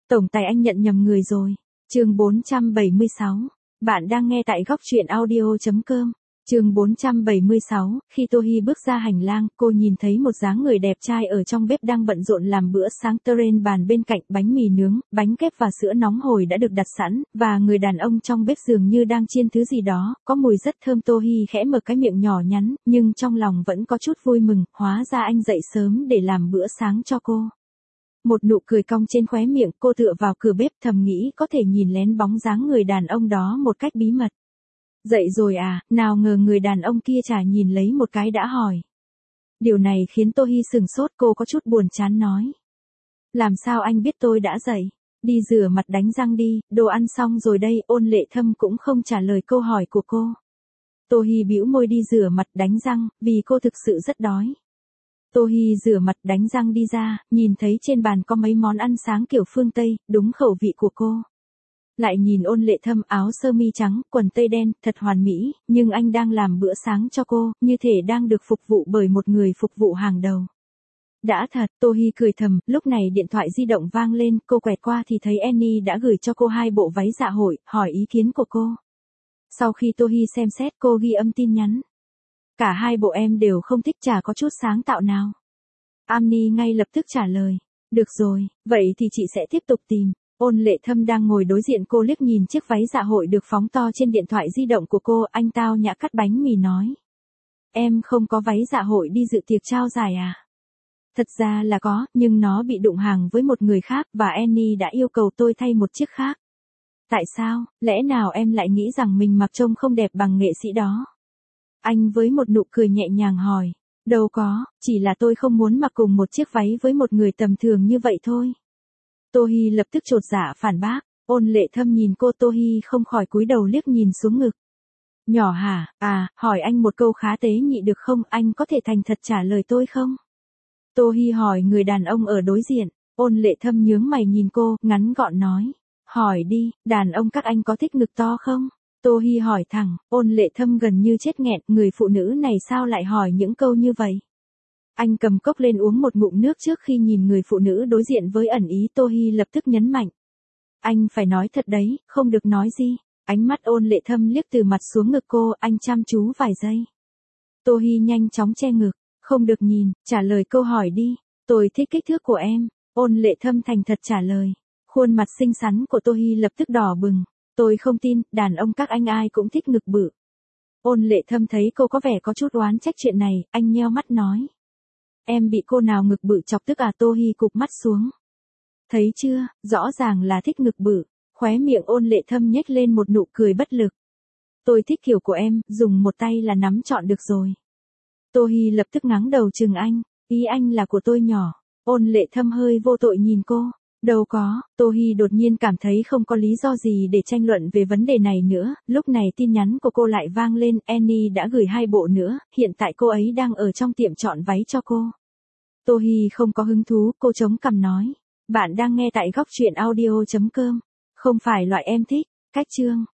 Tổng tài anh nhận nhầm người rồi. Chương 476. Bạn đang nghe tại góc truyện audio.com. Chương 476, khi Tô Hi bước ra hành lang, cô nhìn thấy một dáng người đẹp trai ở trong bếp đang bận rộn làm bữa sáng. Trên bàn bên cạnh bánh mì nướng, bánh kép và sữa nóng hổi đã được đặt sẵn, và người đàn ông trong bếp dường như đang chiên thứ gì đó, có mùi rất thơm. Tô Hi khẽ mở cái miệng nhỏ nhắn, nhưng trong lòng vẫn có chút vui mừng, hóa ra anh dậy sớm để làm bữa sáng cho cô. Một nụ cười cong trên khóe miệng, cô tựa vào cửa bếp thầm nghĩ có thể nhìn lén bóng dáng người đàn ông đó một cách bí mật. Dậy rồi à, nào ngờ người đàn ông kia chả nhìn lấy một cái đã hỏi. Điều này khiến Tô Hi sửng sốt, cô có chút buồn chán nói. Làm sao anh biết tôi đã dậy? Đi rửa mặt đánh răng đi, đồ ăn xong rồi đây. Ôn Lệ Thâm cũng không trả lời câu hỏi của cô. Tô Hi bĩu môi đi rửa mặt đánh răng, vì cô thực sự rất đói. Tô Hi rửa mặt đánh răng đi ra, nhìn thấy trên bàn có mấy món ăn sáng kiểu phương Tây, đúng khẩu vị của cô. Lại nhìn Ôn Lệ Thâm, áo sơ mi trắng, quần tây đen, thật hoàn mỹ, nhưng anh đang làm bữa sáng cho cô, như thể đang được phục vụ bởi một người phục vụ hàng đầu. Đã thật, Tô Hi cười thầm. Lúc này điện thoại di động vang lên, cô quẹt qua thì thấy Annie đã gửi cho cô 2 bộ váy dạ hội, hỏi ý kiến của cô. Sau khi Tô Hi xem xét, cô ghi âm tin nhắn. Cả 2 bộ em đều không thích, chả có chút sáng tạo nào. Annie ngay lập tức trả lời. Được rồi, vậy thì chị sẽ tiếp tục tìm. Ôn Lệ Thâm đang ngồi đối diện cô liếc nhìn chiếc váy dạ hội được phóng to trên điện thoại di động của cô, anh tao nhã cắt bánh mì nói. Em không có váy dạ hội đi dự tiệc trao giải à? Thật ra là có, nhưng nó bị đụng hàng với một người khác và Annie đã yêu cầu tôi thay một chiếc khác. Tại sao, lẽ nào em lại nghĩ rằng mình mặc trông không đẹp bằng nghệ sĩ đó? Anh với một nụ cười nhẹ nhàng hỏi. Đâu có, chỉ là tôi không muốn mặc cùng một chiếc váy với một người tầm thường như vậy thôi. Tô Hi lập tức chột dạ phản bác. Ôn Lệ Thâm nhìn cô, Tô Hi không khỏi cúi đầu liếc nhìn xuống ngực. Nhỏ hả, hỏi anh một câu khá tế nhị được không, anh có thể thành thật trả lời tôi không? Tô Hi hỏi người đàn ông ở đối diện. Ôn Lệ Thâm nhướng mày nhìn cô, ngắn gọn nói. Hỏi đi, đàn ông các anh có thích ngực to không? Tô Hi hỏi thẳng. Ôn Lệ Thâm gần như chết nghẹn, người phụ nữ này sao lại hỏi những câu như vậy? Anh cầm cốc lên uống một ngụm nước trước khi nhìn người phụ nữ đối diện với ẩn ý. Tô Hi lập tức nhấn mạnh. Anh phải nói thật đấy, không được nói gì. Ánh mắt Ôn Lệ Thâm liếc từ mặt xuống ngực cô, anh chăm chú vài giây. Tô Hi nhanh chóng che ngực. Không được nhìn, trả lời câu hỏi đi. Tôi thích kích thước của em. Ôn Lệ Thâm thành thật trả lời. Khuôn mặt xinh xắn của Tô Hi lập tức đỏ bừng. Tôi không tin, đàn ông các anh ai cũng thích ngực bự. Ôn Lệ Thâm thấy cô có vẻ có chút oán trách chuyện này, anh nheo mắt nói. Em bị cô nào ngực bự chọc tức à? Tô Hi cụp mắt xuống. Thấy chưa, rõ ràng là thích ngực bự. Khóe miệng Ôn Lệ Thâm nhếch lên một nụ cười bất lực. Tôi thích kiểu của em, dùng một tay là nắm trọn được rồi. Tô Hi lập tức ngáng đầu chừng anh. Ý anh là của tôi nhỏ. Ôn Lệ Thâm hơi vô tội nhìn cô. Đâu có, Tô Hi đột nhiên cảm thấy không có lý do gì để tranh luận về vấn đề này nữa. Lúc này tin nhắn của cô lại vang lên, Annie đã gửi 2 bộ nữa, hiện tại cô ấy đang ở trong tiệm chọn váy cho cô. Tô Hi không có hứng thú, cô chống cằm nói. Bạn đang nghe tại góc truyện audio.com. Không phải loại em thích. Cách chương.